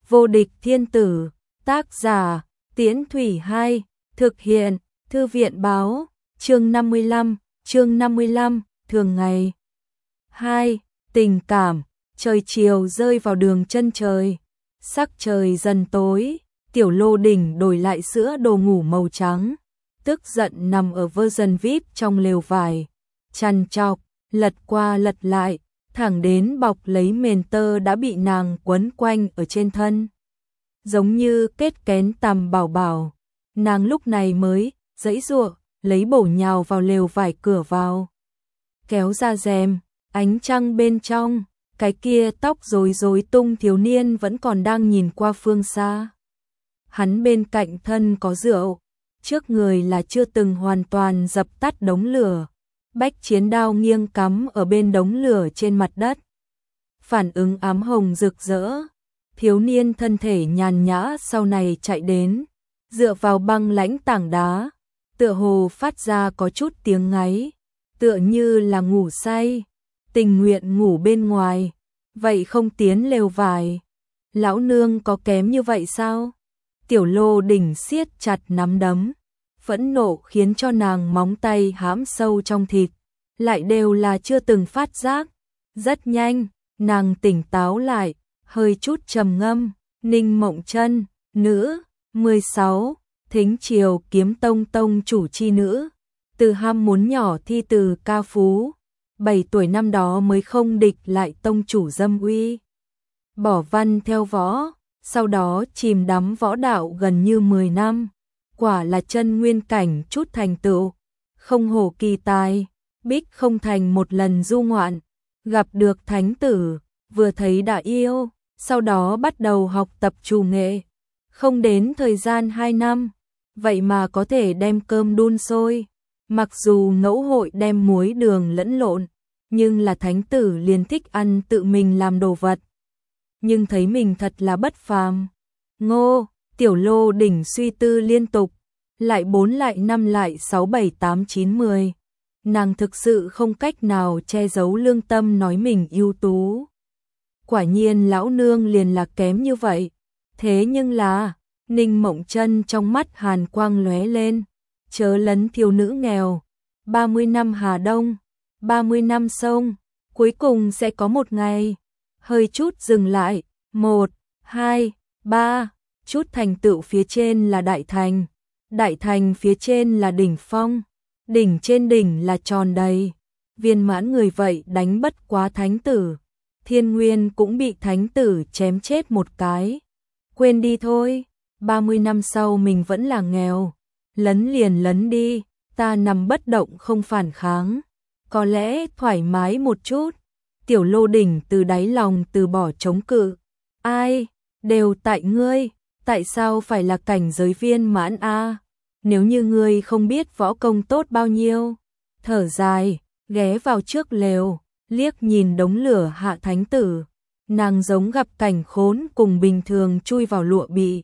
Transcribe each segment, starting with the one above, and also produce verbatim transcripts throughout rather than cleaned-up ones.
Vô địch thiên tử, tác giả, Tiễn Thủy Hai, thực hiện, Thư viện báo, chương năm mươi lăm, chương năm mươi lăm, thường ngày. hai. Tình cảm, trời chiều rơi vào đường chân trời, sắc trời dần tối, Tiểu Lô Đỉnh đổi lại sữa đồ ngủ màu trắng, tức giận nằm ở version vi ai pi trong lều vải, chằn chọc, lật qua lật lại, thẳng đến bọc lấy mền tơ đã bị nàng quấn quanh ở trên thân. Giống như kết kén tằm bảo bảo, nàng lúc này mới giãy giụa, lấy bổ nhào vào lều vải cửa vào. Kéo ra rèm, ánh trăng bên trong, cái kia tóc rối rối tung thiếu niên vẫn còn đang nhìn qua phương xa. Hắn bên cạnh thân có rượu, trước người là chưa từng hoàn toàn dập tắt đống lửa. Bách chiến đao nghiêng cắm ở bên đống lửa trên mặt đất. Phản ứng ám hồng rực rỡ. Thiếu niên thân thể nhàn nhã sau này chạy đến, dựa vào băng lãnh tảng đá, tựa hồ phát ra có chút tiếng ngáy, tựa như là ngủ say, tình nguyện ngủ bên ngoài, vậy không tiến lều vải. Lão nương có kém như vậy sao? Tiểu Lô Đỉnh siết chặt nắm đấm, phẫn nộ khiến cho nàng móng tay hãm sâu trong thịt, lại đều là chưa từng phát giác. Rất nhanh, nàng tỉnh táo lại, hơi chút trầm ngâm. Ninh Mộng Chân, nữ, mười sáu, Thính Triều Kiếm Tông tông chủ chi nữ, từ ham muốn nhỏ thi từ ca phú, bảy tuổi năm đó mới không địch lại tông chủ dâm uy. Bỏ văn theo võ, sau đó chìm đắm võ đạo gần như mười năm, quả là chân nguyên cảnh chút thành tựu, không hổ kỳ tài, bích không thành một lần du ngoạn, gặp được thánh tử, vừa thấy đã yêu, sau đó bắt đầu học tập trù nghệ, không đến thời gian hai năm, vậy mà có thể đem cơm đun sôi, mặc dù ngẫu hội đem muối đường lẫn lộn, nhưng là thánh tử liền thích ăn tự mình làm đồ vật. Nhưng thấy mình thật là bất phàm. Ngô, Tiểu Lô Đỉnh suy tư liên tục, lại bốn lại năm lại sáu bảy tám chín mười. Nàng thực sự không cách nào che giấu lương tâm nói mình ưu tú. Quả nhiên lão nương liền là kém như vậy. Thế nhưng là, Ninh Mộng Chân trong mắt hàn quang lóe lên, chớ lấn thiếu nữ nghèo, ba mươi năm Hà Đông, ba mươi năm sông, cuối cùng sẽ có một ngày. Hơi chút dừng lại, một, hai, ba, chút thành tựu phía trên là đại thành, đại thành phía trên là đỉnh phong, đỉnh trên đỉnh là tròn đầy, viên mãn người vậy đánh bất quá thánh tử, thiên nguyên cũng bị thánh tử chém chết một cái. Quên đi thôi, ba mươi năm sau mình vẫn là nghèo, lấn liền lấn đi, ta nằm bất động không phản kháng, có lẽ thoải mái một chút. Tiểu Lô Đỉnh từ đáy lòng từ bỏ chống cự. Ai, đều tại ngươi, tại sao phải là cảnh giới viên mãn a? Nếu như ngươi không biết võ công tốt bao nhiêu. Thở dài, ghé vào trước lều, liếc nhìn đống lửa hạ thánh tử. Nàng giống gặp cảnh khốn cùng bình thường chui vào lụa bị.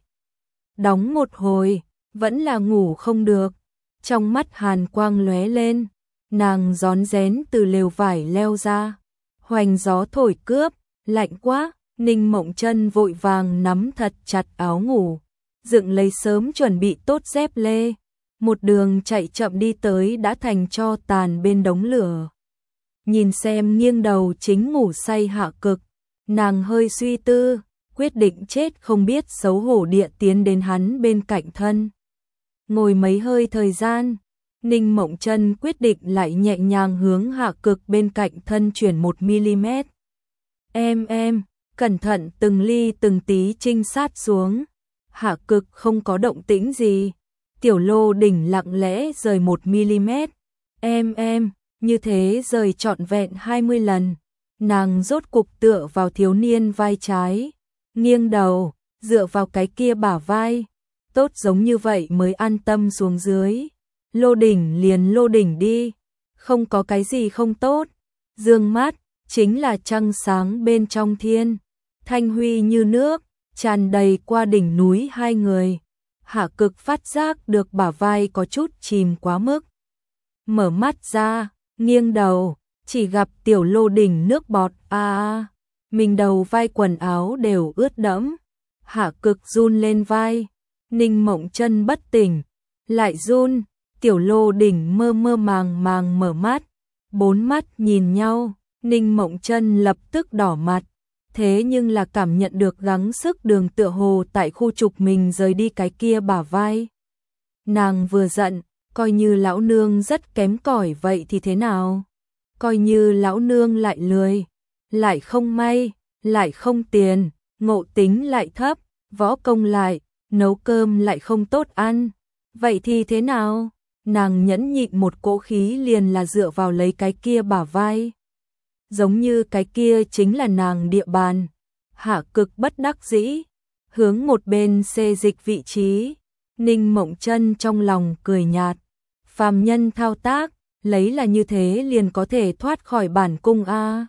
Đóng một hồi, vẫn là ngủ không được. Trong mắt hàn quang lóe lên, nàng rón rén từ lều vải leo ra. Hoành gió thổi cướp, lạnh quá, Ninh Mộng Chân vội vàng nắm thật chặt áo ngủ, dựng lấy sớm chuẩn bị tốt dép lê, một đường chạy chậm đi tới đã thành tro tàn bên đống lửa. Nhìn xem nghiêng đầu chính ngủ say Hạ Cực, nàng hơi suy tư, quyết định chết không biết xấu hổ địa tiến đến hắn bên cạnh thân. Ngồi mấy hơi thời gian, Ninh Mộng Chân quyết định lại nhẹ nhàng hướng Hạ Cực bên cạnh thân chuyển một mi-li-mét. Em em, cẩn thận từng ly từng tí trinh sát xuống. Hạ Cực không có động tĩnh gì. Tiểu Lô Đỉnh lặng lẽ rời một mi-li-mét. Em em, như thế rời trọn vẹn hai mươi lần. Nàng rốt cục tựa vào thiếu niên vai trái, nghiêng đầu, dựa vào cái kia bả vai. Tốt giống như vậy mới an tâm xuống dưới. Lô Đỉnh liền Lô Đỉnh đi, không có cái gì không tốt. Dương mắt, chính là trăng sáng bên trong thiên, thanh huy như nước, tràn đầy qua đỉnh núi hai người. Hạ Cực phát giác được bả vai có chút chìm quá mức. Mở mắt ra, nghiêng đầu, chỉ gặp Tiểu Lô Đỉnh nước bọt a a, mình đầu vai quần áo đều ướt đẫm. Hạ Cực run lên vai, Ninh Mộng Chân bất tỉnh, lại run, Tiểu Lô Đỉnh mơ mơ màng màng mở mắt, bốn mắt nhìn nhau, Ninh Mộng Chân lập tức đỏ mặt, thế nhưng là cảm nhận được gắng sức Đường tựa hồ tại khu trục mình rời đi cái kia bả vai. Nàng vừa giận, coi như lão nương rất kém cỏi vậy thì thế nào? Coi như lão nương lại lười, lại không may, lại không tiền, ngộ tính lại thấp, võ công lại, nấu cơm lại không tốt ăn. Vậy thì thế nào? Nàng nhẫn nhịn một cỗ khí liền là dựa vào lấy cái kia bả vai. Giống như cái kia chính là nàng địa bàn. Hạ Cực bất đắc dĩ, hướng một bên xê dịch vị trí. Ninh Mộng Chân trong lòng cười nhạt. Phàm nhân thao tác, lấy là như thế liền có thể thoát khỏi bản cung a.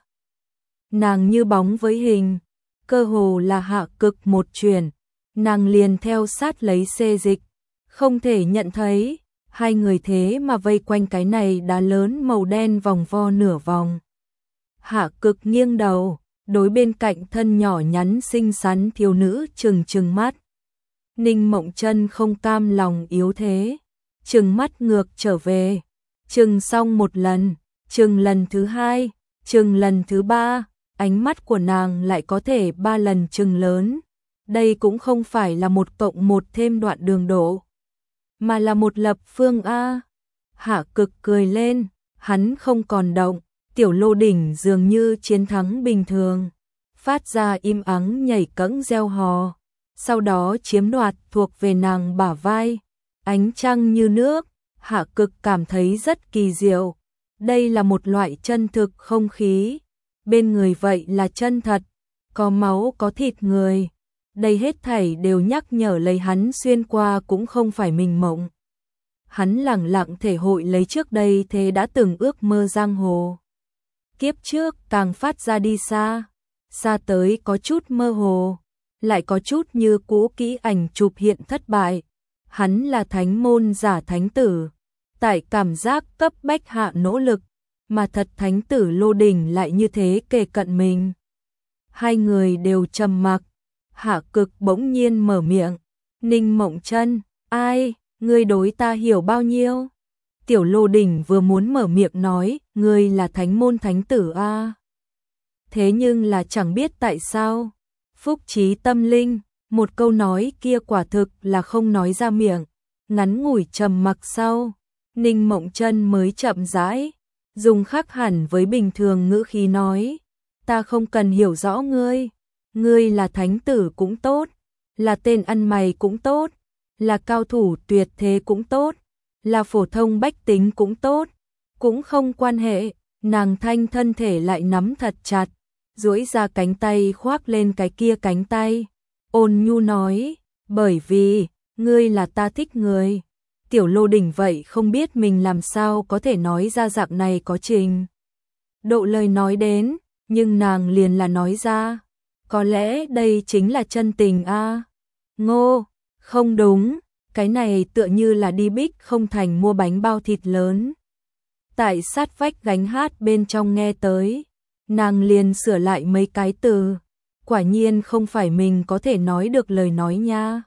Nàng như bóng với hình, cơ hồ là Hạ Cực một chuyển, nàng liền theo sát lấy xê dịch, không thể nhận thấy, hai người thế mà vây quanh cái này đá lớn màu đen vòng vo nửa vòng. Hạ Cực nghiêng đầu, đối bên cạnh thân nhỏ nhắn xinh xắn thiếu nữ trừng trừng mắt. Ninh Mộng Chân không cam lòng yếu thế, trừng mắt ngược trở về, trừng xong một lần, trừng lần thứ hai, trừng lần thứ ba, ánh mắt của nàng lại có thể ba lần trừng lớn. Đây cũng không phải là một cộng một thêm đoạn đường đổ, mà là một lập phương a. Hạ Cực cười lên, hắn không còn động, Tiểu Lô Đỉnh dường như chiến thắng bình thường, phát ra im ắng nhảy cẫng reo hò, sau đó chiếm đoạt thuộc về nàng bả vai. Ánh trăng như nước, Hạ Cực cảm thấy rất kỳ diệu. Đây là một loại chân thực không khí, bên người vậy là chân thật, có máu có thịt người. Đây hết thảy đều nhắc nhở lấy hắn xuyên qua cũng không phải mình mộng. Hắn lẳng lặng thể hội lấy trước đây thế đã từng ước mơ giang hồ. Kiếp trước càng phát ra đi xa, xa tới có chút mơ hồ, lại có chút như cũ kỹ ảnh chụp hiện thất bại. Hắn là thánh môn giả thánh tử, tại cảm giác cấp bách hạ nỗ lực, mà thật thánh tử Lô Đỉnh lại như thế kề cận mình. Hai người đều trầm mặc, Hạ Cực bỗng nhiên mở miệng, Ninh Mộng Chân, ai, ngươi đối ta hiểu bao nhiêu? Tiểu Lô Đỉnh vừa muốn mở miệng nói, ngươi là thánh môn thánh tử a. Thế nhưng là chẳng biết tại sao, phúc trí tâm linh, một câu nói kia quả thực là không nói ra miệng. Ngắn ngủi trầm mặc sau, Ninh Mộng Chân mới chậm rãi, dùng khác hẳn với bình thường ngữ khí nói, ta không cần hiểu rõ ngươi, ngươi là thánh tử cũng tốt, là tên ăn mày cũng tốt, là cao thủ tuyệt thế cũng tốt, là phổ thông bách tính cũng tốt, cũng không quan hệ. Nàng thanh thân thể lại nắm thật chặt, duỗi ra cánh tay khoác lên cái kia cánh tay, ôn nhu nói, bởi vì, ngươi là ta thích người. Tiểu Lô Đỉnh vậy không biết mình làm sao có thể nói ra dạng này có trình độ lời nói đến, nhưng nàng liền là nói ra, có lẽ đây chính là chân tình a. À. Ngô, không đúng, cái này tựa như là đi Bích Không Thành mua bánh bao thịt lớn. Tại sát vách gánh hát bên trong nghe tới, nàng liền sửa lại mấy cái từ, quả nhiên không phải mình có thể nói được lời nói nha.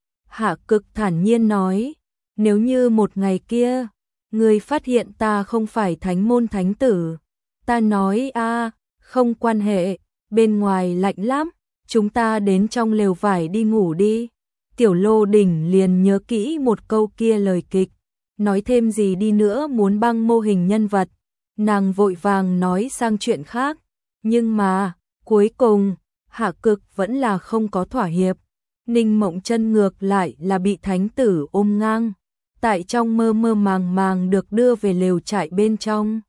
Hạ Cực thản nhiên nói, nếu như một ngày kia, người phát hiện ta không phải thánh môn thánh tử, ta nói a, không quan hệ, bên ngoài lạnh lắm, chúng ta đến trong lều vải đi ngủ đi. Tiểu Lô Đỉnh liền nhớ kỹ một câu kia lời kịch, nói thêm gì đi nữa muốn băng mô hình nhân vật, nàng vội vàng nói sang chuyện khác, nhưng mà, cuối cùng, Hạ Cực vẫn là không có thỏa hiệp. Ninh Mộng Chân ngược lại là bị thánh tử ôm ngang, tại trong mơ mơ màng màng được đưa về lều trại bên trong.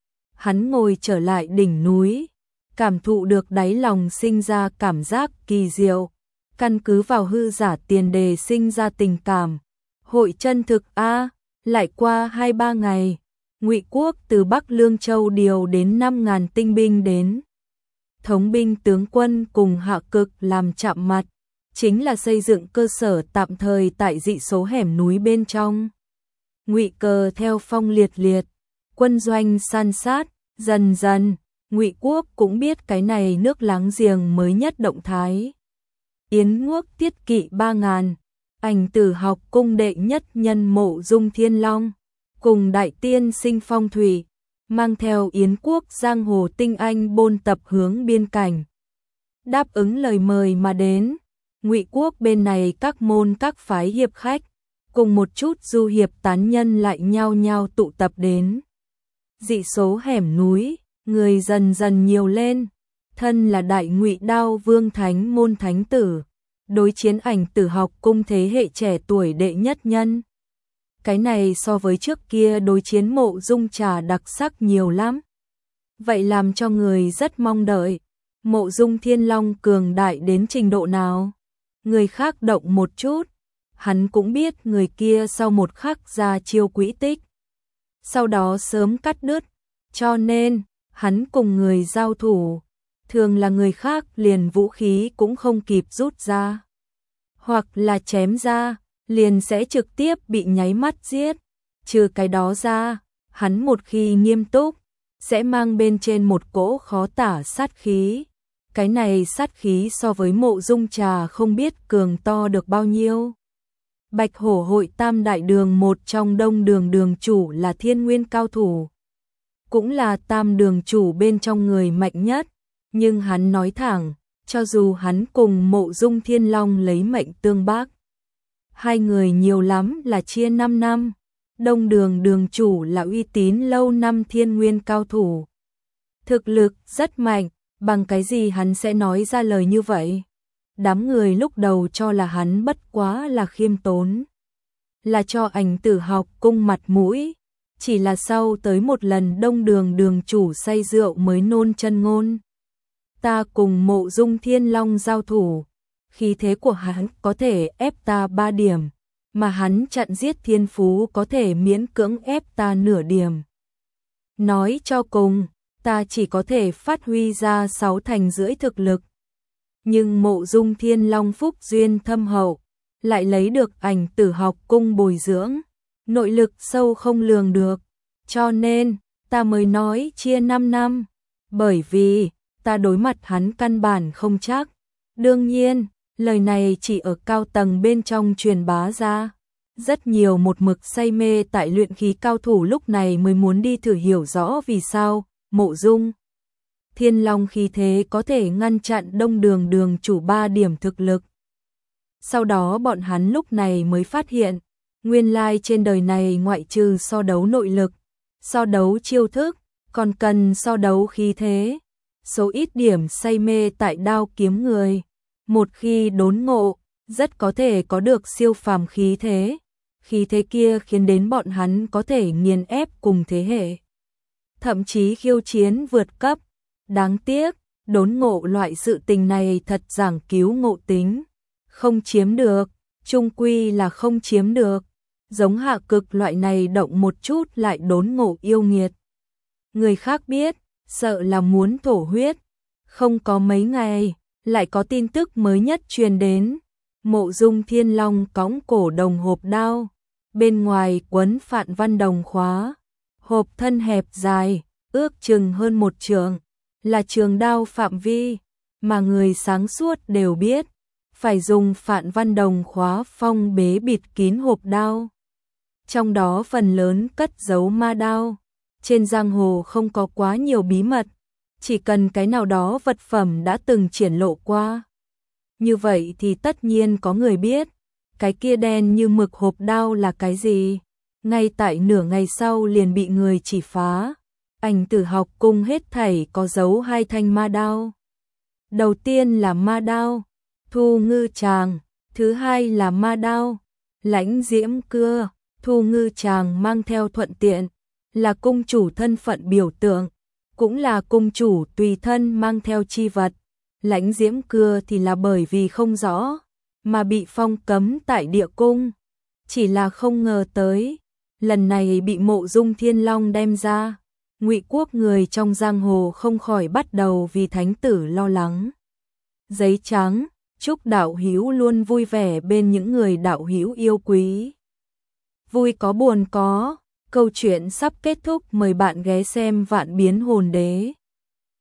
Hắn ngồi trở lại đỉnh núi, cảm thụ được đáy lòng sinh ra cảm giác kỳ diệu, căn cứ vào hư giả tiền đề sinh ra tình cảm. Hội chân thực a, lại qua hai ba ngày, Ngụy Quốc từ Bắc Lương Châu điều đến năm ngàn tinh binh đến. Thống binh tướng quân cùng Hạ Cực làm chạm mặt, chính là xây dựng cơ sở tạm thời tại dị số hẻm núi bên trong. Ngụy Cờ theo phong liệt liệt, quân doanh san sát, dần dần, Ngụy Quốc cũng biết cái này nước láng giềng mới nhất động thái. Yến Nguốc tiết kỵ ba ngàn, Ảnh Tử học cung đệ nhất nhân Mộ Dung Thiên Long, cùng đại tiên sinh phong thủy, mang theo Yến quốc giang hồ tinh anh bôn tập hướng biên cảnh. Đáp ứng lời mời mà đến, Ngụy quốc bên này các môn các phái hiệp khách, cùng một chút du hiệp tán nhân lại nhao nhao tụ tập đến. Dị số hẻm núi, người dần dần nhiều lên, thân là đại Ngụy Đao Vương thánh môn thánh tử, đối chiến Ảnh Tử học cung thế hệ trẻ tuổi đệ nhất nhân. Cái này so với trước kia đối chiến Mộ Dung Trà đặc sắc nhiều lắm. Vậy làm cho người rất mong đợi, Mộ Dung Thiên Long cường đại đến trình độ nào. Người khác động một chút, hắn cũng biết người kia sau một khắc ra chiêu quỹ tích. Sau đó sớm cắt đứt, cho nên, hắn cùng người giao thủ, thường là người khác liền vũ khí cũng không kịp rút ra. Hoặc là chém ra, liền sẽ trực tiếp bị nháy mắt giết. Trừ cái đó ra, hắn một khi nghiêm túc, sẽ mang bên trên một cỗ khó tả sát khí. Cái này sát khí so với Mộ Dung Trà không biết cường to được bao nhiêu. Bạch Hổ hội tam đại đường một trong Đông đường đường chủ là thiên nguyên cao thủ. Cũng là tam đường chủ bên trong người mạnh nhất. Nhưng hắn nói thẳng, cho dù hắn cùng Mộ Dung Thiên Long lấy mệnh tương bác, hai người nhiều lắm là chia năm năm. Đông đường đường chủ là uy tín lâu năm thiên nguyên cao thủ. Thực lực rất mạnh, bằng cái gì hắn sẽ nói ra lời như vậy? Đám người lúc đầu cho là hắn bất quá là khiêm tốn, là cho Ảnh Tử học cung mặt mũi. Chỉ là sau tới một lần Đông đường đường chủ say rượu mới nôn chân ngôn. Ta cùng Mộ Dung Thiên Long giao thủ, khí thế của hắn có thể ép ta ba điểm, mà hắn chặn giết thiên phú có thể miễn cưỡng ép ta nửa điểm. Nói cho cùng, ta chỉ có thể phát huy ra sáu thành rưỡi thực lực. Nhưng Mộ Dung Thiên Long phúc duyên thâm hậu, lại lấy được Ảnh Tử học cung bồi dưỡng, nội lực sâu không lường được, cho nên ta mới nói chia năm năm, bởi vì ta đối mặt hắn căn bản không chắc. Đương nhiên, lời này chỉ ở cao tầng bên trong truyền bá ra. Rất nhiều một mực say mê tại luyện khí cao thủ lúc này mới muốn đi thử hiểu rõ vì sao Mộ Dung Thiên Long khí thế có thể ngăn chặn Đông đường đường chủ ba điểm thực lực. Sau đó bọn hắn lúc này mới phát hiện, nguyên lai trên đời này ngoại trừ so đấu nội lực, so đấu chiêu thức, còn cần so đấu khí thế. Số ít điểm say mê tại đao kiếm người, một khi đốn ngộ, rất có thể có được siêu phàm khí thế. Khí thế kia khiến đến bọn hắn có thể nghiền ép cùng thế hệ, thậm chí khiêu chiến vượt cấp. Đáng tiếc, đốn ngộ loại sự tình này thật giảng cứu ngộ tính, không chiếm được, chung quy là không chiếm được. Giống hạ cực loại này động một chút lại đốn ngộ yêu nghiệt, người khác biết, sợ là muốn thổ huyết. Không có mấy ngày, lại có tin tức mới nhất truyền đến. Mộ Dung Thiên Long cõng cổ đồng hộp đao, bên ngoài quấn phạn văn đồng khóa, hộp thân hẹp dài, ước chừng hơn một trượng, là trường đao phạm vi, mà người sáng suốt đều biết, phải dùng phạn văn đồng khóa phong bế bịt kín hộp đao. Trong đó phần lớn cất giấu ma đao. Trên giang hồ không có quá nhiều bí mật, chỉ cần cái nào đó vật phẩm đã từng triển lộ qua. Như vậy thì tất nhiên có người biết, cái kia đen như mực hộp đao là cái gì. Ngay tại nửa ngày sau liền bị người chỉ phá. Ảnh Tử học cung hết thảy có giấu hai thanh ma đao. Đầu tiên là ma đao Thu Ngư Tràng, thứ hai là ma đao Lãnh Diễm Cưa. Thu Ngư Tràng mang theo thuận tiện, là cung chủ thân phận biểu tượng, cũng là cung chủ tùy thân mang theo chi vật. Lãnh Diễm Cưa thì là bởi vì không rõ, mà bị phong cấm tại địa cung. Chỉ là không ngờ tới, lần này bị Mộ Dung Thiên Long đem ra, Ngụy quốc người trong giang hồ không khỏi bắt đầu vì thánh tử lo lắng. Giấy trắng, chúc đạo hữu luôn vui vẻ bên những người đạo hữu yêu quý. Vui có buồn có, câu chuyện sắp kết thúc, mời bạn ghé xem Vạn Biến Hồn Đế.